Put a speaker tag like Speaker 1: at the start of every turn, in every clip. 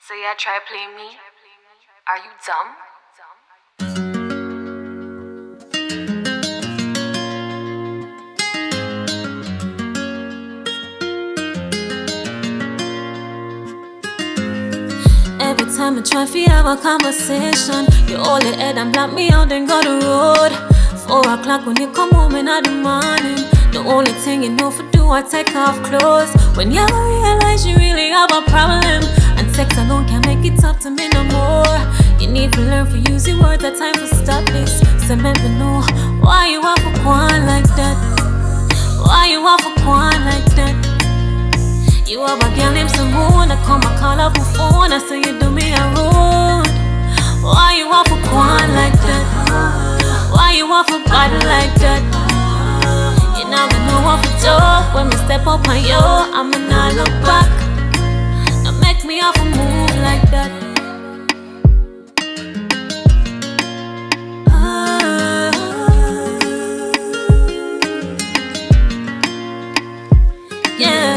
Speaker 1: So yeah, try play me. Are you dumb?
Speaker 2: Every time I try to have a conversation, you hold your head and block me out and go the road. 4 o'clock when you come home in the morning, the only thing you know for do I take off clothes. When you realize you really have a problem, and sex alone can't make it up to me no more. You need to learn to use your words, that time to stop this. So let me know why you have to go on like that. Why you have to go on like that? You have a girl named Simone, I come and call up her phone, I say you do me a road. Why you have to go on like that? Why you have to body like that? You never know what to do when we step up on you, I'ma not look back. Now make me have to move like that. Yeah.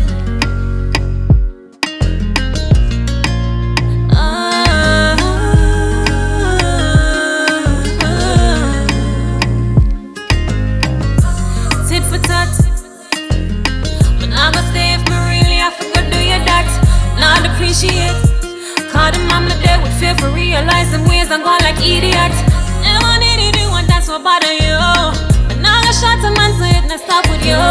Speaker 2: Appreciate. Call them mama there with fear for realizing ways I'm going like idiot. Never needed you and that's what bother you. But now I shot a man so it not stop with you.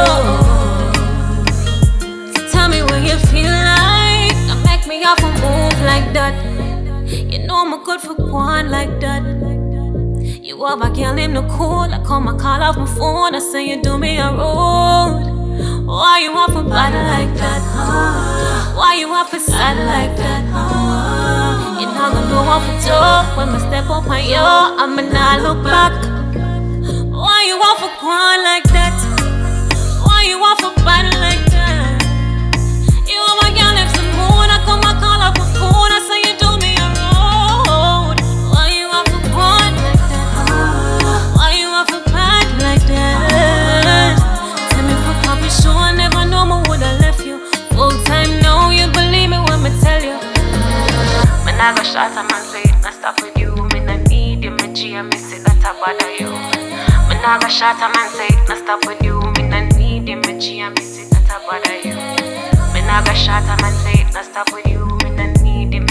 Speaker 2: So tell me what you feel like. Don't make me have to move like that. You know I'm good for going like that. You have a girl named Nicole, I come and call off my phone, I say you do me a road. Why you have to body like that? Why you have to sad like that? You're not gonna know what to do when we step up on you, I'ma not look back. Why you have to cry like that? Why you have to body like that? You have a girl named Simone, I come and call up my phone, I say you do me a road. Why you have to cry like that? Why you have to body like that? Tell me for coffee show, I never know me woulda left you. Full time now, you believe me when me tell you. Me nah go shot a man say it nah stop with you. Me nah need you, me G, I miss it, that a bother you. Me nah go shot a man say it nah stop with you. Me nah need you, me G, I miss it, that a bother you. Me nah go shot a man say it nah stop with you. Me nah need you,